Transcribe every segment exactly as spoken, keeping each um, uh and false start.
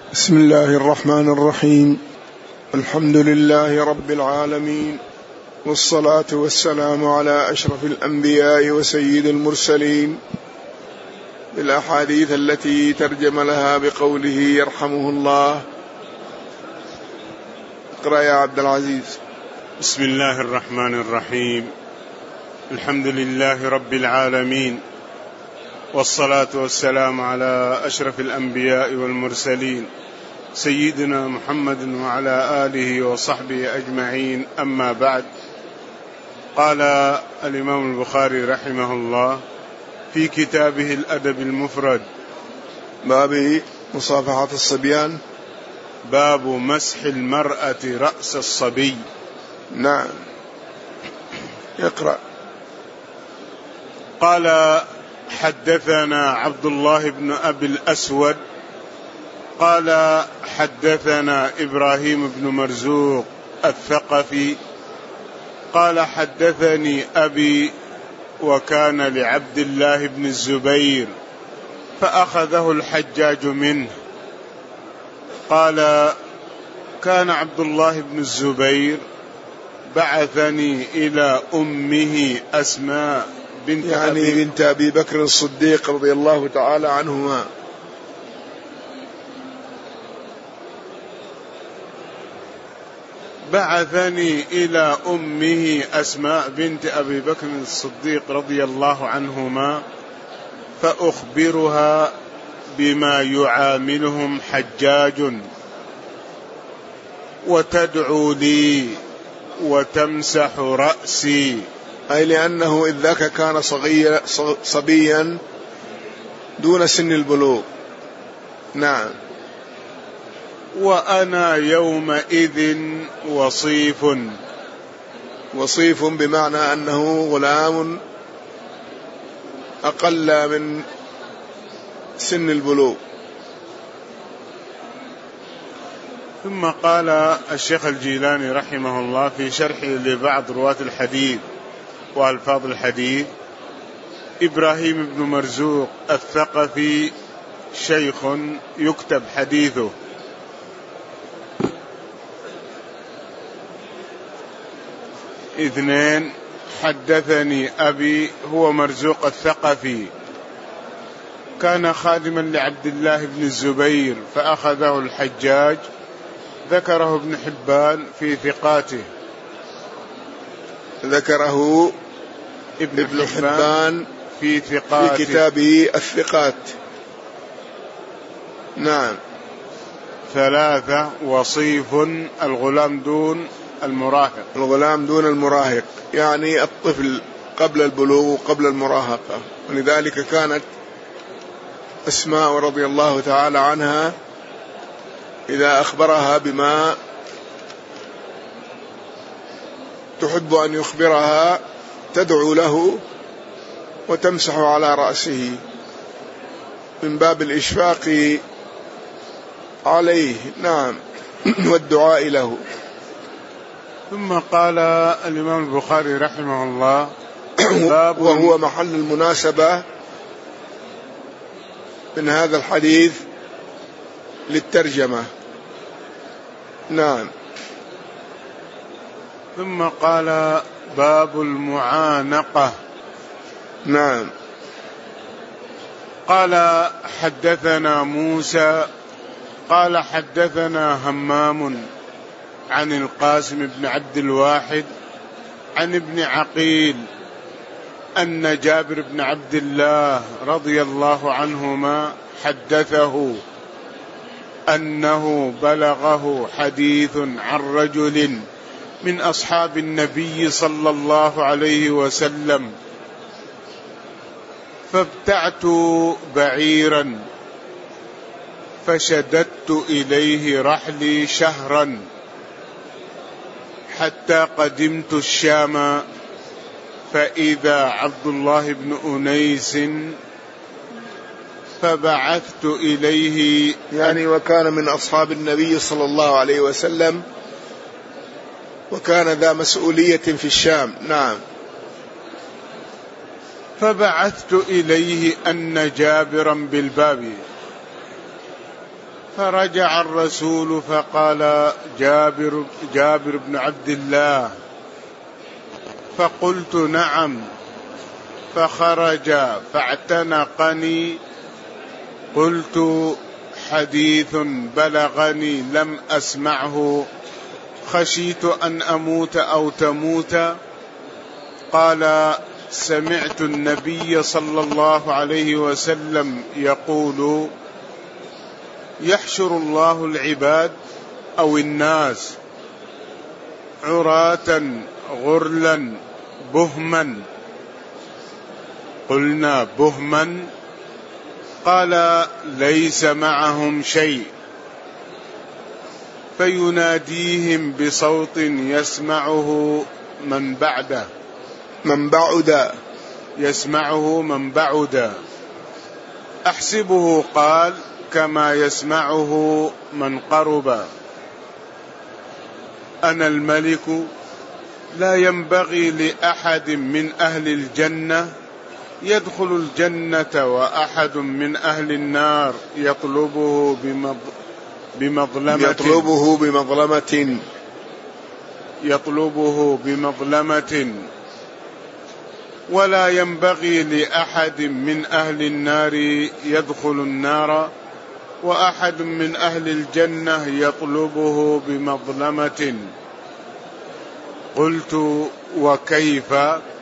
بسم الله الرحمن الرحيم. الحمد لله رب العالمين، والصلاة والسلام على أشرف الأنبياء وسيد المرسلين، بالأحاديث التي ترجم لها بقوله يرحمه الله. اقرأ يا عبد العزيز. بسم الله الرحمن الرحيم. الحمد لله رب العالمين، والصلاة والسلام على أشرف الأنبياء والمرسلين سيدنا محمد وعلى آله وصحبه أجمعين، أما بعد. قال الإمام البخاري رحمه الله في كتابه الأدب المفرد باب مصافحة الصبيان، باب مسح المرأة رأس الصبي. نعم، اقرأ. قال حدثنا عبد الله بن أبي الأسود قال حدثنا إبراهيم بن مرزوق الثقفي قال حدثني أبي وكان لعبد الله بن الزبير فأخذه الحجاج منه. قال كان عبد الله بن الزبير بعثني إلى أمه أسماء بنت يعني أبي بنت أبي بكر الصديق رضي الله تعالى عنهما. بعثني إلى أمه أسماء بنت أبي بكر الصديق رضي الله عنهما فأخبرها بما يعاملهم حجاج، وتدعو لي وتمسح رأسي، أي لأنه إذ ذاك كان صغير صبيا دون سن البلوغ. نعم. وأنا يومئذ وصيف. وصيف بمعنى أنه غلام أقل من سن البلوغ. ثم قال الشيخ الجيلاني رحمه الله في شرحه لبعض رواة الحديث وألفاظ الحديث: إبراهيم بن مرزوق الثقفي شيخ يكتب حديثه. اثنين، حدثني أبي هو مرزوق الثقفي كان خادما لعبد الله بن الزبير فأخذه الحجاج، ذكره ابن حبان في ثقاته. ذكره ابن, ابن حبان, حبان في ثقاته في كتابه الثقات. نعم. ثلاثة، وصيف الغلام دون المراهق. الغلام دون المراهق يعني الطفل قبل البلوغ وقبل المراهقة، ولذلك كانت أسماء رضي الله تعالى عنها إذا أخبرها بما تحب أن يخبرها تدعو له وتمسح على رأسه من باب الإشفاق عليه. نعم، والدعاء له. ثم قال الإمام البخاري رحمه الله باب، وهو محل المناسبة من هذا الحديث للترجمة. نعم. ثم قال باب المعانقة. نعم. قال حدثنا موسى قال حدثنا همام عن القاسم بن عبد الواحد عن ابن عقيل أن جابر بن عبد الله رضي الله عنهما حدثه أنه بلغه حديث عن رجل من أصحاب النبي صلى الله عليه وسلم: فابتعت بعيرا فشددت إليه رحلي شهرا حتى قدمت الشام، فإذا عبد الله بن أنيس فبعثت إليه، يعني وكان من أصحاب النبي صلى الله عليه وسلم وكان ذا مسؤولية في الشام. نعم. فبعثت إليه أن جابرا بالباب فرجع الرسول فقال: جابر, جابر بن عبد الله. فقلت: نعم. فخرج فاعتنقني. قلت: حديث بلغني لم أسمعه، خشيت أن أموت أو تموت. قال: سمعت النبي صلى الله عليه وسلم يقول: يحشر الله العباد أو الناس عراة غرلا بهما. قلنا: بهما؟ قال: ليس معهم شيء، فيناديهم بصوت يسمعه من بعده من بعد يسمعه من بعد. أحسبه قال: كما يسمعه من قرب. أنا الملك، لا ينبغي لأحد من أهل الجنة يدخل الجنة وأحد من أهل النار يطلبه بمظلمة يطلبه بمظلمة يطلبه بمظلمة ولا ينبغي لأحد من أهل النار يدخل النار وأحد من أهل الجنة يطلبه بمظلمة. قلت: وكيف؟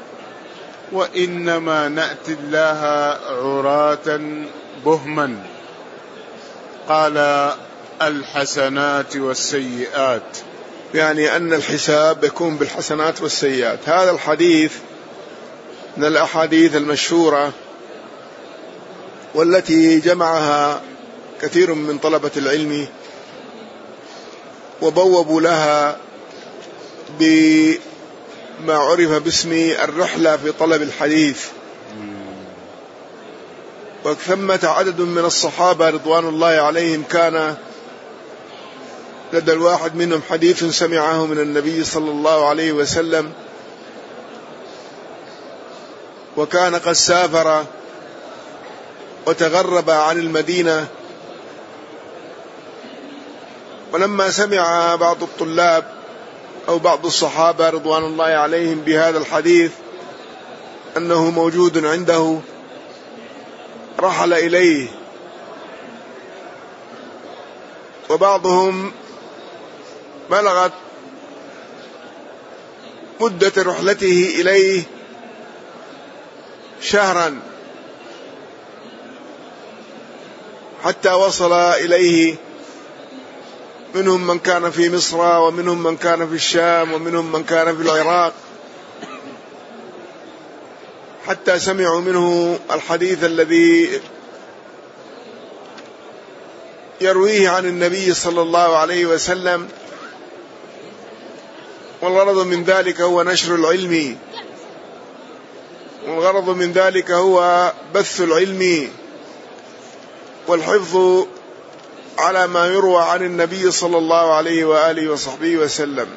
وإنما نأتي الله عراة بهما. قال: الحسنات والسيئات. يعني أن الحساب يكون بالحسنات والسيئات. هذا الحديث من الأحاديث المشهورة والتي جمعها كثير من طلبة العلم وبوبوا لها بما عرف باسم الرحلة في طلب الحديث. وثمة عدد من الصحابة رضوان الله عليهم كان لدى الواحد منهم حديث سمعه من النبي صلى الله عليه وسلم، وكان قد سافر وتغرب عن المدينة. ولما سمع بعض الطلاب أو بعض الصحابة رضوان الله عليهم بهذا الحديث أنه موجود عنده رحل إليه، وبعضهم بلغت مدة رحلته إليه شهرا حتى وصل إليه. منهم من كان في مصر، ومنهم من كان في الشام، ومنهم من كان في العراق، حتى سمعوا منه الحديث الذي يرويه عن النبي صلى الله عليه وسلم. والغرض من ذلك هو نشر العلم، والغرض من ذلك هو بث العلم والحفظ على ما يروى عن النبي صلى الله عليه وآله وصحبه وسلم،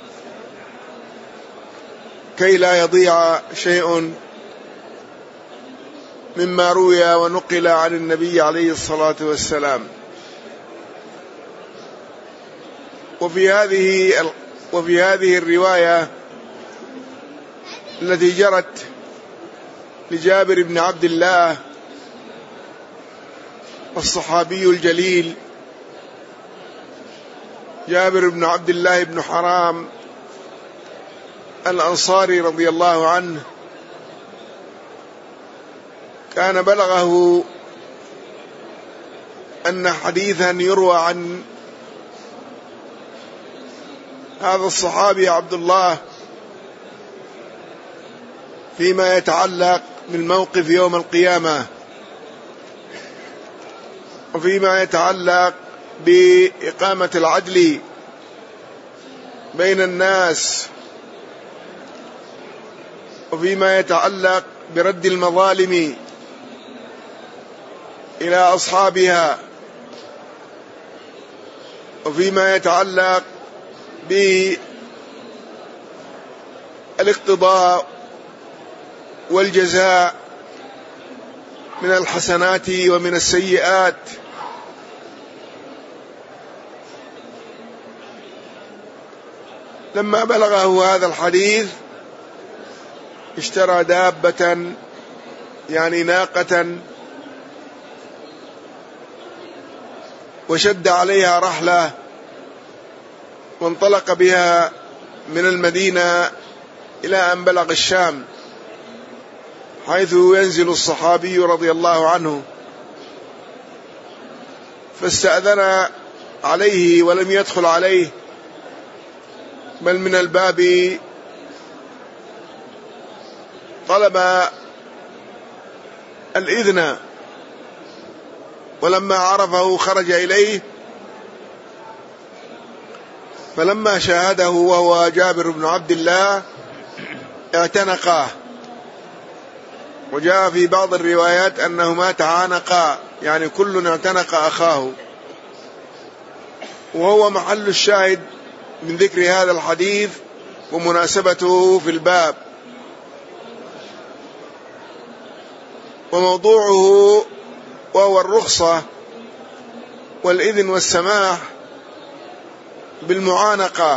كي لا يضيع شيء مما روي ونقل عن النبي عليه الصلاة والسلام. وفي هذه وفي هذه الرواية التي جرت لجابر بن عبد الله الصحابي الجليل جابر بن عبد الله بن حرام الأنصاري رضي الله عنه، كان بلغه أن حديثا يروى عن هذا الصحابي عبد الله فيما يتعلق بالموقف يوم القيامة، وفيما يتعلق بإقامة العدل بين الناس، وفيما يتعلق برد المظالم إلى أصحابها، وفيما يتعلق بالاقتضاء والجزاء من الحسنات ومن السيئات. لما بلغه هذا الحديث اشترى دابة يعني ناقة وشد عليها رحلة وانطلق بها من المدينة إلى أن بلغ الشام، حيث ينزل الصحابي رضي الله عنه، فاستأذن عليه ولم يدخل عليه، بل من الباب طلب الإذن، ولما عرفه خرج إليه، فلما شاهده وهو جابر بن عبد الله اعتنقاه، وجاء في بعض الروايات أنهما تعانقا، يعني كل اعتنق أخاه، وهو محل الشاهد من ذكر هذا الحديث ومناسبته في الباب. وموضوعه وهو الرخصة والإذن والسماح بالمعانقة.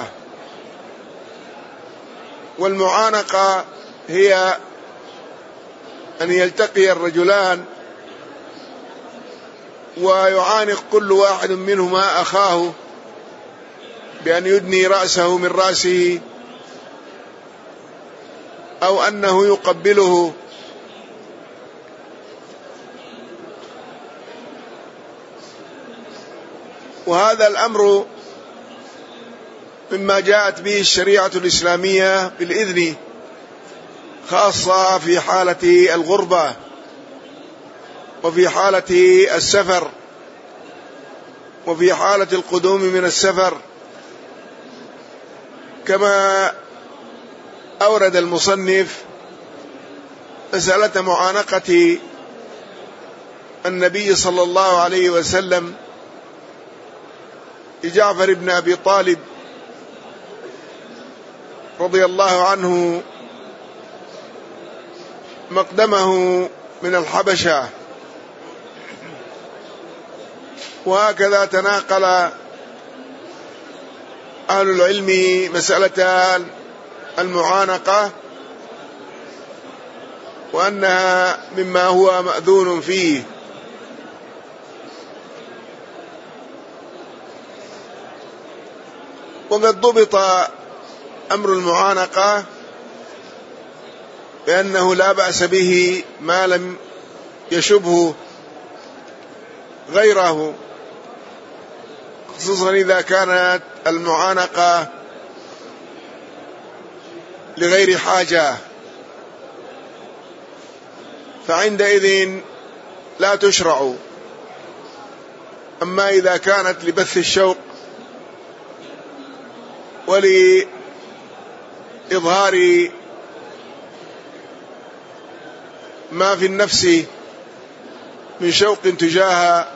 والمعانقة هي أن يلتقي الرجلان ويعانق كل واحد منهما أخاه بأن يدني رأسه من رأسه، أو أنه يقبله، وهذا الأمر مما جاءت به الشريعة الإسلامية بالإذن، خاصة في حالة الغربة وفي حالة السفر وفي حالة القدوم من السفر، كما أورد المصنف مسألة معانقة النبي صلى الله عليه وسلم لجعفر بن أبي طالب رضي الله عنه مقدمه من الحبشة. وهكذا تناقل أهل العلم مسألة المعانقة، وأنها مما هو مأذون فيه. وقد ضبط أمر المعانقة بأنه لا بأس به ما لم يشبه غيره، خصوصا إذا كانت المعانقة لغير حاجة، فعندئذ لا تشرع. أما إذا كانت لبث الشوق ولإظهار ما في النفس من شوق تجاه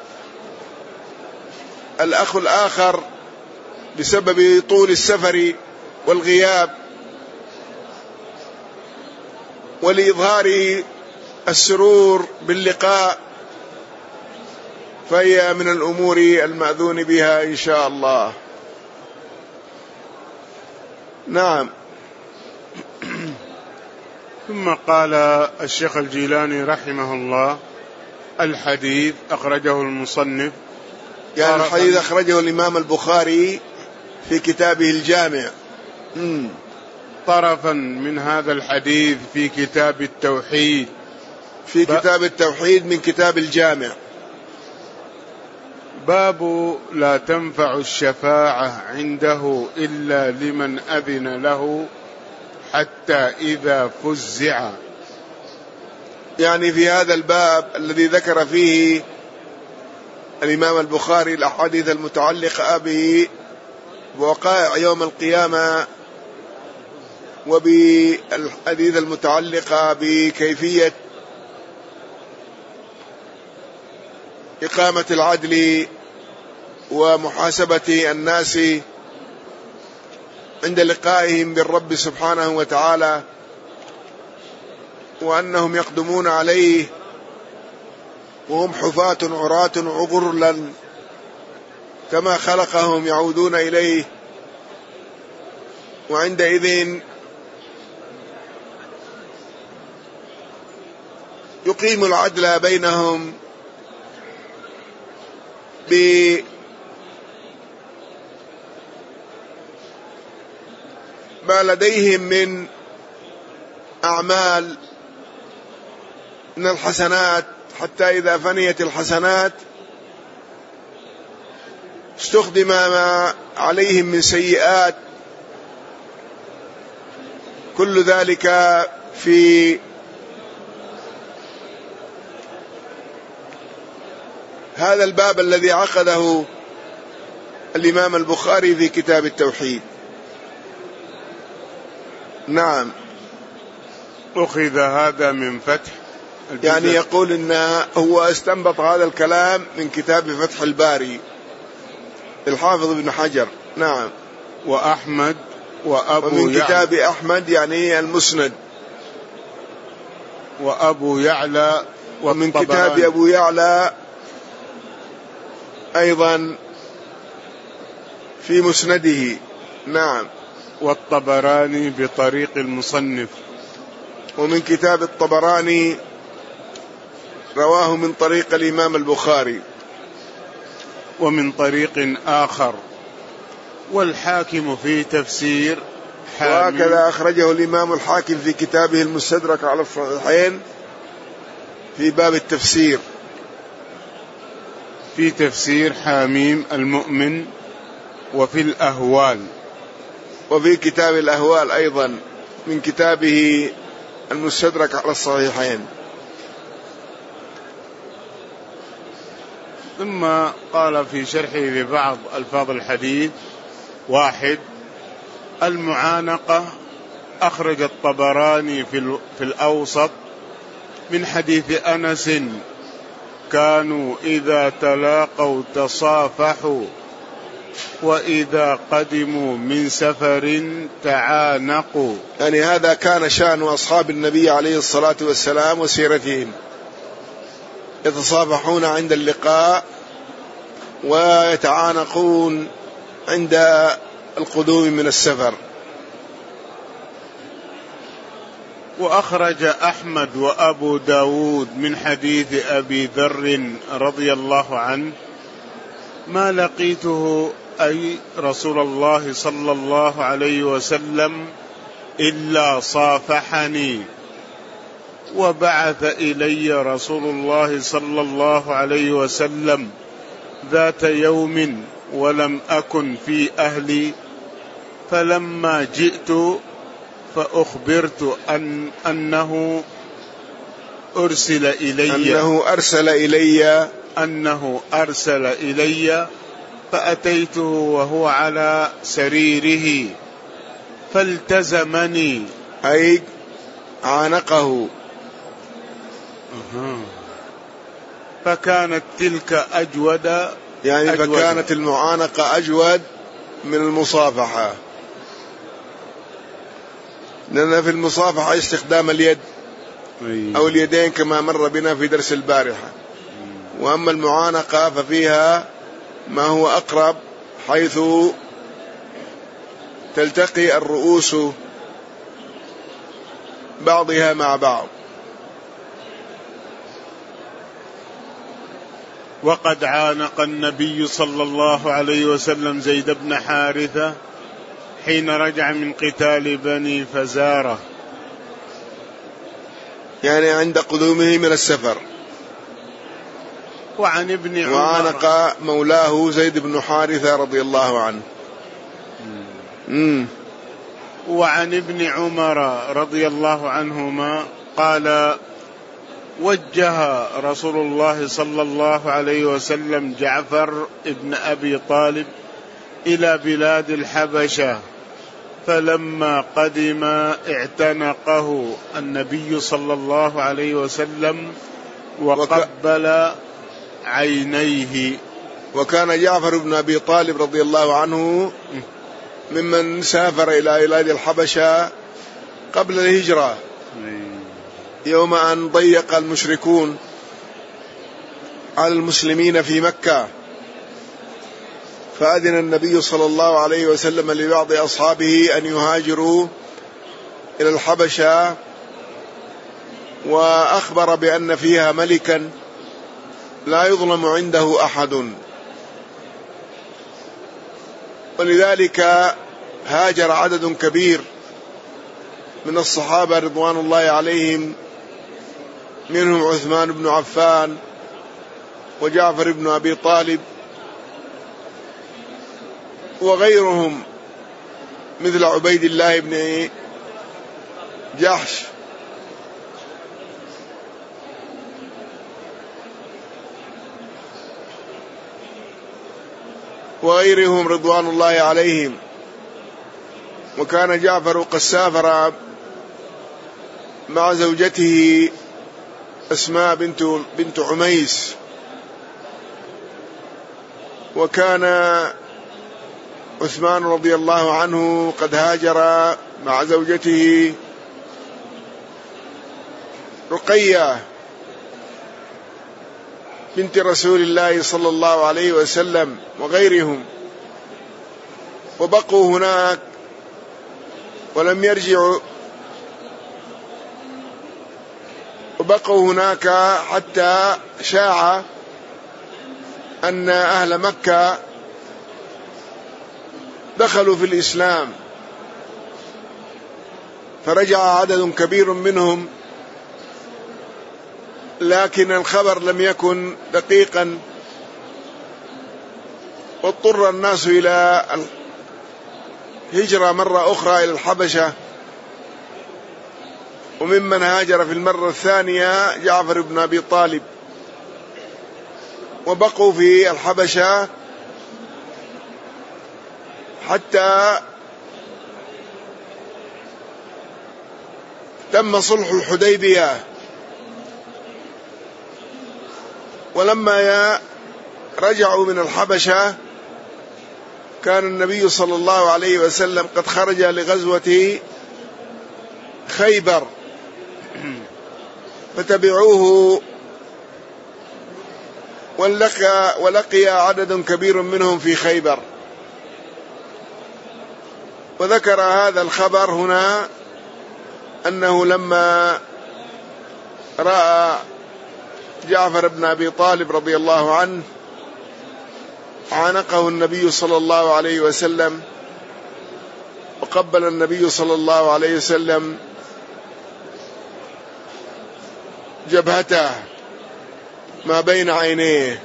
الأخ الآخر بسبب طول السفر والغياب، ولإظهار السرور باللقاء، فهي من الأمور المأذون بها إن شاء الله. نعم. ثم قال الشيخ الجيلاني رحمه الله: الحديث أخرجه المصنف، يعني الحديث أخرجه الإمام البخاري في كتابه الجامع. مم. طرفا من هذا الحديث في كتاب التوحيد، في كتاب التوحيد من كتاب الجامع، باب لا تنفع الشفاعة عنده إلا لمن أذن له حتى إذا فزع. يعني في هذا الباب الذي ذكر فيه الإمام البخاري الأحاديث المتعلقة به بوقائع يوم القيامة، وبالحديث المتعلقة بكيفية إقامة العدل ومحاسبة الناس عند لقائهم بالرب سبحانه وتعالى، وأنهم يقدمون عليه وهم حفاة عراة غرلا كما خلقهم يعودون إليه، وعندئذ يقيم العدل بينهم بما لديهم من أعمال من الحسنات، حتى إذا فنيت الحسنات استخدم ما عليهم من سيئات، كل ذلك في هذا الباب الذي عقده الإمام البخاري في كتاب التوحيد. نعم. أخذ هذا من فتح الجزء. يعني يقول إن هو استنبط هذا الكلام من كتاب فتح الباري الحافظ ابن حجر. نعم. وأحمد وأبو ومن يعلى. كتاب أحمد يعني المسند. وأبو يعلى. ومن كتاب أبو يعلى أيضا في مسنده. نعم. والطبراني بطريق المصنف. ومن كتاب الطبراني رواه من طريق الإمام البخاري. ومن طريق آخر. والحاكم في تفسير حاميم. وهكذا أخرجه الإمام الحاكم في كتابه المستدرك على الصحيحين في باب التفسير، في تفسير حاميم المؤمن، وفي الأهوال، وفي كتاب الأهوال أيضا من كتابه المستدرك على الصحيحين. ثم قال في شرحه لبعض ألفاظ الحديث: واحد، المعانقة أخرج الطبراني في, في الأوسط من حديث أنس: كانوا إذا تلاقوا تصافحوا، وإذا قدموا من سفر تعانقوا. يعني هذا كان شأن أصحاب النبي عليه الصلاة والسلام وسيرتهم، يتصافحون عند اللقاء ويتعانقون عند القدوم من السفر. وأخرج أحمد وأبو داود من حديث أبي ذر رضي الله عنه: ما لقيته أي رسول الله صلى الله عليه وسلم إلا صافحني، وبعث إلي رسول الله صلى الله عليه وسلم ذات يوم ولم أكن في أهلي، فلما جئت فأخبرت أن أنه أرسل إلي أنه أرسل إلي أنه أرسل إلي فأتيته وهو على سريره فالتزمني، أي عانقه. فكانت تلك أجود، يعني أجود فكانت المعانقة أجود من المصافحة، لأن في المصافحة استخدام اليد أو اليدين كما مر بنا في درس البارحة، وأما المعانقة ففيها ما هو أقرب، حيث تلتقي الرؤوس بعضها مع بعض. وقد عانق النبي صلى الله عليه وسلم زيد بن حارثة حين رجع من قتال بني فزارة، يعني عند قدومه من السفر. وعن ابن عمر، وعانق مولاه زيد بن حارثة رضي الله عنه. مم. وعن ابن عمر رضي الله عنهما قال: وجه رسول الله صلى الله عليه وسلم جعفر ابن أبي طالب إلى بلاد الحبشة، فلما قدم اعتنقه النبي صلى الله عليه وسلم وقبل عينيه. وكان جعفر بن أبي طالب رضي الله عنه ممن سافر إلى بلاد الحبشة قبل الهجرة، يوم أن ضيق المشركون على المسلمين في مكة، فأذن النبي صلى الله عليه وسلم لبعض أصحابه أن يهاجروا إلى الحبشة، وأخبر بأن فيها ملكا لا يظلم عنده أحد، ولذلك هاجر عدد كبير من الصحابة رضوان الله عليهم، منهم عثمان بن عفان وجعفر بن أبي طالب وغيرهم مثل عبيد الله بن جحش وغيرهم رضوان الله عليهم. وكان جعفر قد سافر مع زوجته أسماء بنت بنت عميس، وكان عثمان رضي الله عنه قد هاجر مع زوجته رقية بنت رسول الله صلى الله عليه وسلم وغيرهم، وبقوا هناك ولم يرجعوا، وبقوا هناك حتى شاع أن أهل مكة دخلوا في الإسلام، فرجع عدد كبير منهم، لكن الخبر لم يكن دقيقا، واضطر الناس إلى الهجرة مرة أخرى إلى الحبشة. وممن هاجر في المرة الثانية جعفر بن أبي طالب، وبقوا في الحبشة حتى تم صلح الحديبية. ولما رجعوا من الحبشة كان النبي صلى الله عليه وسلم قد خرج لغزوة خيبر، فتبعوه ولقى, ولقي عدد كبير منهم في خيبر. وذكر هذا الخبر هنا أنه لما رأى جعفر بن أبي طالب رضي الله عنه عانقه النبي صلى الله عليه وسلم، وقبل النبي صلى الله عليه وسلم جبهته ما بين عينيه.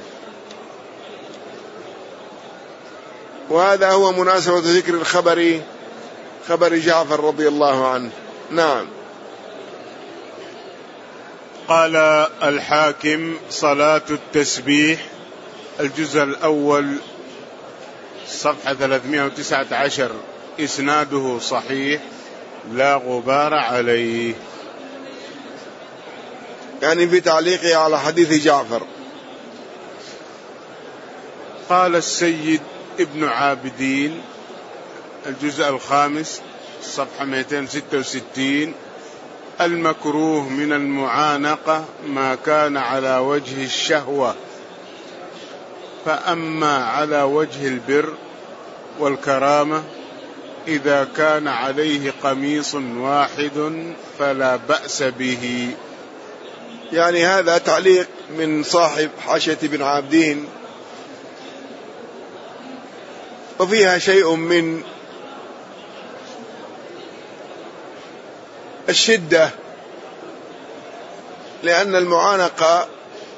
وهذا هو مناسبة ذكر الخبر، خبر جعفر رضي الله عنه. نعم. قال الحاكم: صلاة التسبيح، الجزء الأول، صفحة ثلاثمائة وتسعة عشر، إسناده صحيح لا غبار عليه. يعني في تعليقه على حديث جعفر. قال السيد ابن عابدين، الجزء الخامس، صفحة مئتين وستة وستين: المكروه من المعانقة ما كان على وجه الشهوة، فأما على وجه البر والكرامة إذا كان عليه قميص واحد فلا بأس به. يعني هذا تعليق من صاحب حاشية ابن عابدين، وفيها شيء من الشدة، لأن المعانقة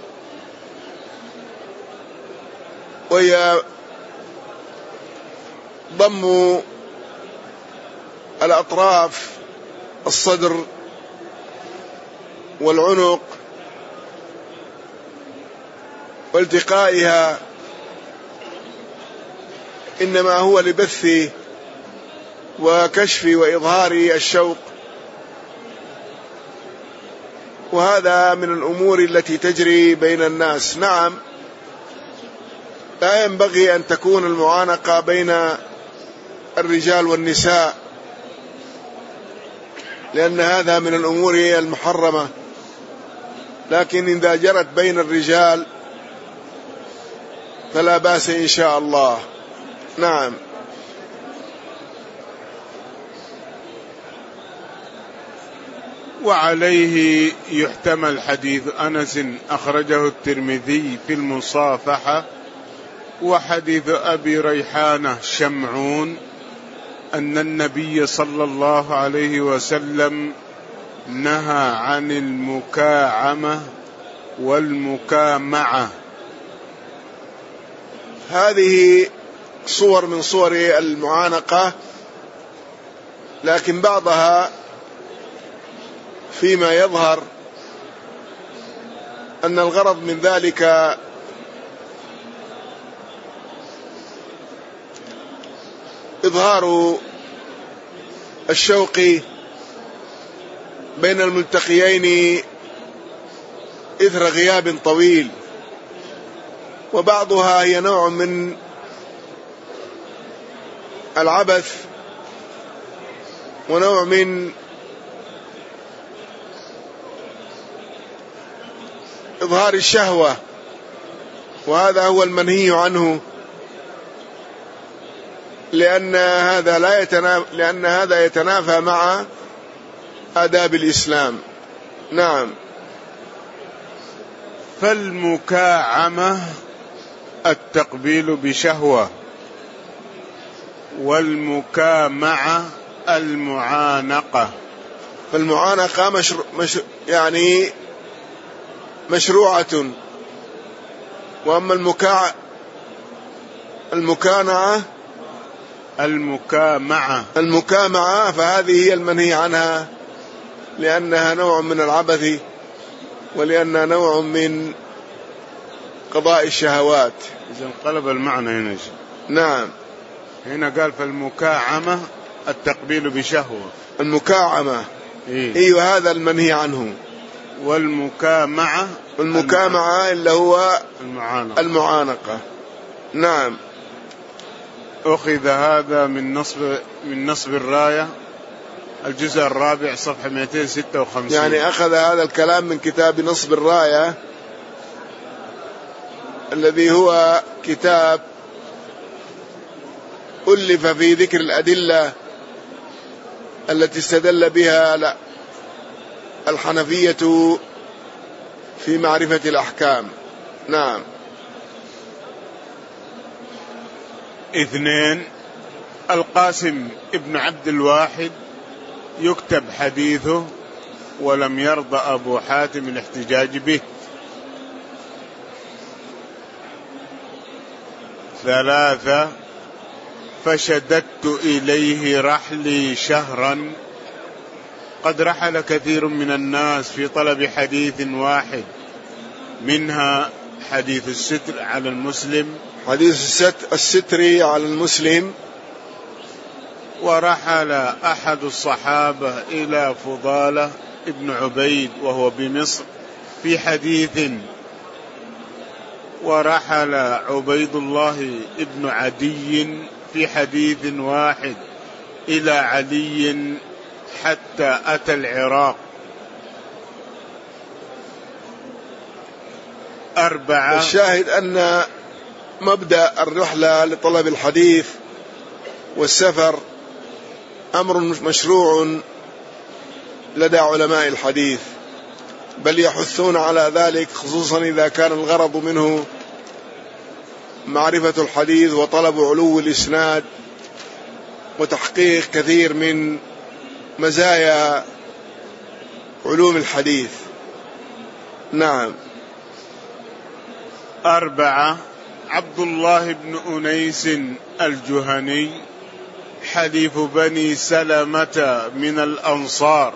وهي ضم الأطراف، الصدر والعنق، والتقائها، إنما هو لبث وكشف وإظهار الشوق، وهذا من الأمور التي تجري بين الناس. نعم، لا ينبغي أن تكون المعانقة بين الرجال والنساء، لأن هذا من الأمور المحرمة، لكن إذا جرت بين الرجال فلا بأس إن شاء الله. نعم. وعليه يحتمل حديث أنس أخرجه الترمذي في المصافحة، وحديث أبي ريحانة شمعون أن النبي صلى الله عليه وسلم نهى عن المكاعمة والمكامعة. هذه صور من صور المعانقة، لكن بعضها فيما يظهر أن الغرض من ذلك إظهار الشوق بين الملتقيين إثر غياب طويل، وبعضها هي نوع من العبث ونوع من إظهار الشهوة، وهذا هو المنهي عنه، لأن هذا لا يتنافى لأن هذا يتنافى مع آداب الإسلام. نعم. فالمكاعمة التقبيل بشهوة، والمكامعة المعانقة. فالمعانقة مشروع مش يعني مشروعة، وأما المكا المكانعة المكامعة المكامعة فهذه هي المنهي عنها، لأنها نوع من العبث، ولأنها نوع من قضاء الشهوات. إذا انقلب المعنى هنا. نعم. هنا قال فالمكاعمة التقبيل بشهوة، المكاعمة إيه؟ إيه هذا المنهي عنه. والمكامعة المكامعة اللي هو المعانقة. المعانقة. نعم. أخذ هذا من نصب من نصب الراية الجزء الرابع صفحة مئتين وستة وخمسين. يعني أخذ هذا الكلام من كتاب نصب الراية الذي هو كتاب ألف في ذكر الأدلة التي استدل بها لا الحنفية في معرفة الأحكام. نعم. اثنين، القاسم ابن عبد الواحد يكتب حديثه ولم يرضى أبو حاتم الاحتجاج به. ثلاثة، فشددت إليه رحلي شهرا. قد رحل كثير من الناس في طلب حديث واحد، منها حديث الستر على المسلم حديث الستر على المسلم. ورحل أحد الصحابة إلى فضالة ابن عبيد وهو بمصر في حديث، ورحل عبيد الله ابن عدي في حديث واحد إلى علي حتى أتى العراق. أربعة، الشاهد أن مبدأ الرحلة لطلب الحديث والسفر أمر مشروع لدى علماء الحديث، بل يحثون على ذلك، خصوصا إذا كان الغرض منه معرفة الحديث وطلب علو الإسناد وتحقيق كثير من مزايا علوم الحديث. نعم. أربعة، عبد الله بن أنيس الجهني حليف بني سلمة من الأنصار،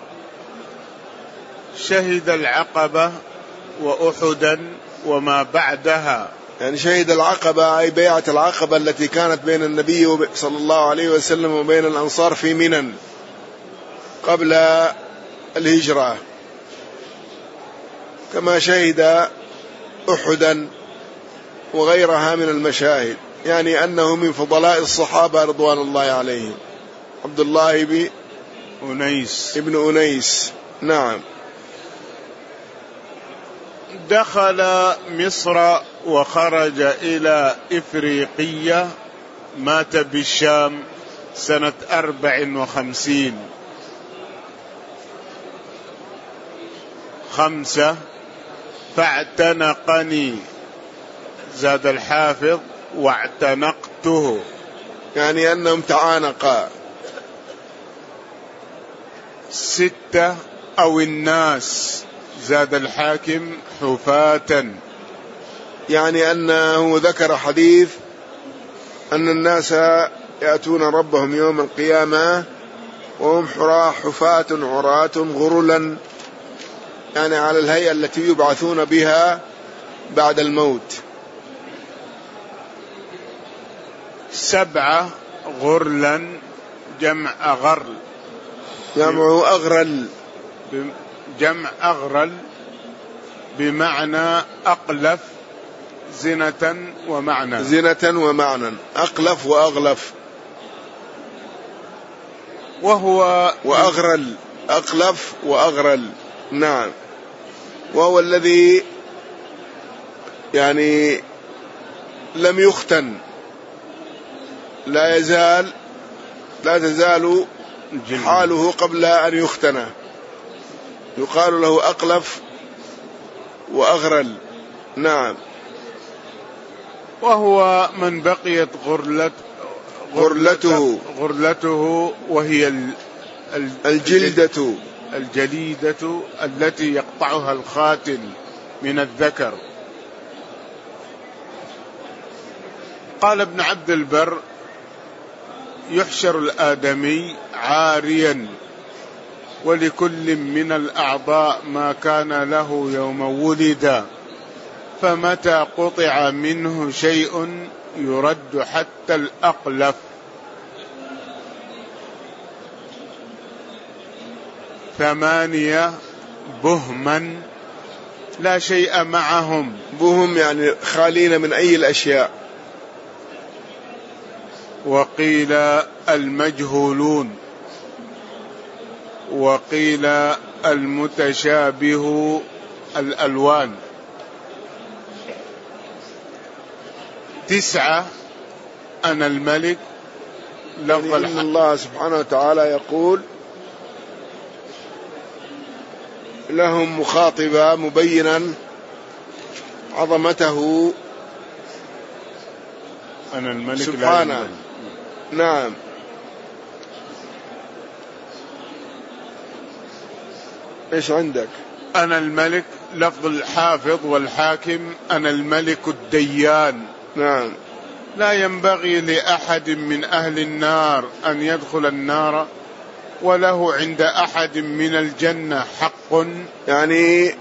شهد العقبة وأحدا وما بعدها. يعني شهد العقبة أي بيعة العقبة التي كانت بين النبي صلى الله عليه وسلم وبين الأنصار في منى قبل الهجرة، كما شهد أحدا وغيرها من المشاهد، يعني أنه من فضلاء الصحابة رضوان الله عليهم. عبد الله بن أنيس ابن أنيس. نعم. دخل مصر وخرج إلى إفريقية مات بالشام سنة أربع وخمسين. خمسة فاعتنقني، زاد الحافظ واعتنقته، يعني أنهم تعانقا. ستة أو الناس، زاد الحاكم حفاة، يعني أنه ذكر حديث أن الناس يأتون ربهم يوم القيامة وهم حراة حفاة عراة غرلا، يعني على الهيئة التي يبعثون بها بعد الموت. سبعة غرلا، جمع أغرل، جمع أغرل، جمع أغرل بمعنى أقلف، زنة ومعنى، زنة ومعنى، أقلف وأغلف، وهو وأغرل، أقلف وأغرل. نعم. وهو الذي يعني لم يختن، لا يزال لا تزال حاله قبل أن يختن، يقال له أقلف وأغرل. نعم. وهو من بقيت غرلت غرلته غرلته وهي الجلدة الجليدة التي يقطعها الخاتل من الذكر. قال ابن عبد البر: يحشر الآدمي عاريا، ولكل من الأعضاء ما كان له يوم ولد، فمتى قطع منه شيء يرد حتى الأقلف. ثمانية بهما لا شيء معهم، بهم يعني خالين من أي الأشياء. وقيل المجهولون، وقيل المتشابه الألوان. تسعة أنا الملك، لفظ يعني إن الله سبحانه وتعالى يقول لهم مخاطبا مبينا عظمته أنا الملك سبحانه. لا نعم. إيش عندك؟ أنا الملك، لفظ الحافظ والحاكم، أنا الملك الديان. نعم. لا ينبغي لأحد من أهل النار أن يدخل النار وله عند أحد من الجنة حق. يعني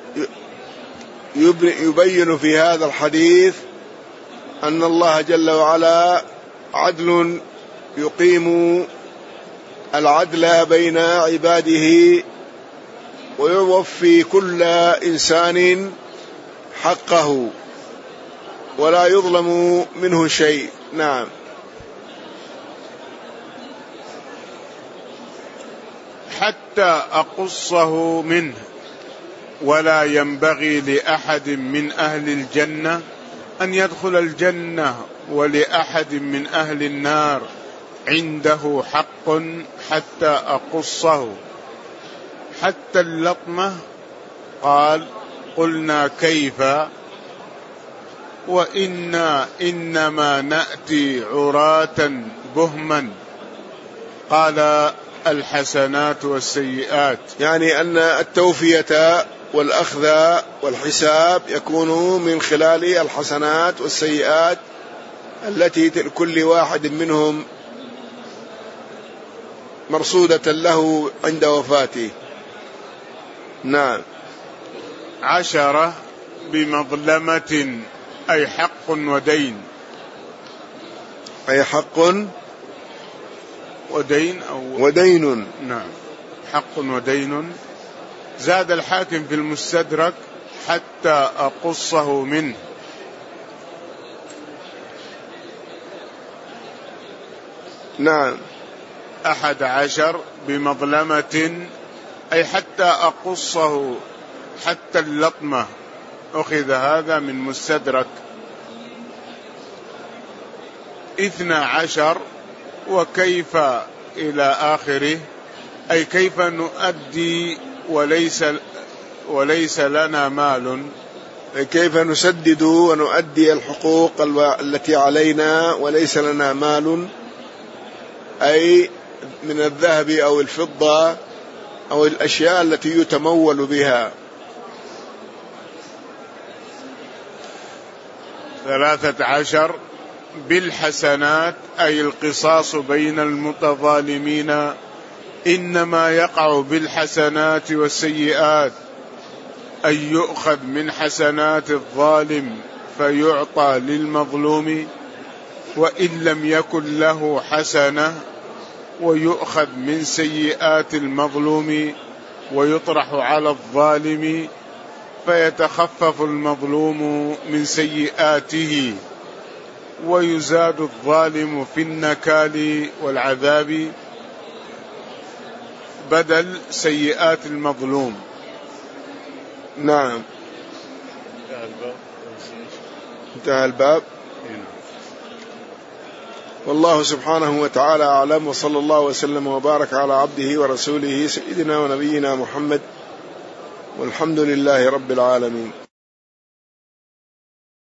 يبين في هذا الحديث أن الله جل وعلا عدل، يقيم العدل بين عباده ويوفي كل إنسان حقه ولا يظلم منه شيء. نعم. حتى أقصه منه، ولا ينبغي لأحد من أهل الجنة أن يدخل الجنة ولأحد من أهل النار عنده حق حتى أقصه. حتى اللطمة قال: قلنا كيف وإنا إنما نأتي عراة بهما. قال: الحسنات والسيئات، يعني أن التوفية والأخذ والحساب يكون من خلال الحسنات والسيئات التي كل واحد منهم مرصودة له عند وفاته. نعم. عشرة بمظلمة، أي حق ودين، أي حق ودين أو ودين. نعم، حق ودين. زاد الحاكم في المستدرك: حتى أقصه منه. نعم. أحد عشر بمظلمة، أي حتى أقصه، حتى اللطمة، أخذ هذا من مستدرك. اثنا عشر وكيف إلى آخره، أي كيف نؤدي وليس وليس لنا مال، كيف نسدد ونؤدي الحقوق التي علينا وليس لنا مال، أي من الذهب أو الفضة أو الأشياء التي يتمول بها. ثلاثة عشر بالحسنات، أي القصاص بين المتظالمين إنما يقع بالحسنات والسيئات، أي يؤخذ من حسنات الظالم فيعطى للمظلوم، وإن لم يكن له حسنة ويؤخذ من سيئات المظلوم ويطرح على الظالم فيتخفف المظلوم من سيئاته ويزاد الظالم في النكال والعذاب بدل سيئات المظلوم. نعم، انتهى الباب. والله سبحانه وتعالى أعلم، وصلى الله وسلم وبارك على عبده ورسوله سيدنا ونبينا محمد، والحمد لله رب العالمين.